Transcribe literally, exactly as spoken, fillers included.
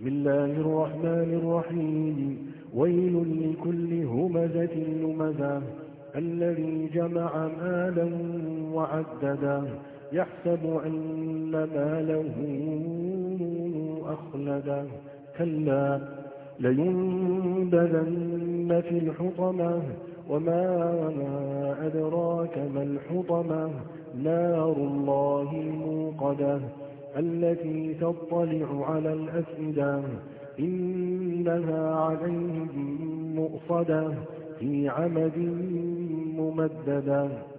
بسم الله الرحمن الرحيم ويل لكل همزة لمزة الذي جمع مالا وعدده يحسب أن ماله أخلده كلا لينبذن في الحطمة وما أدراك ما الحطمة نار الله الموقدة التي تطلع على الأفئدة إنها عليهم مؤصدة في عمد ممددة.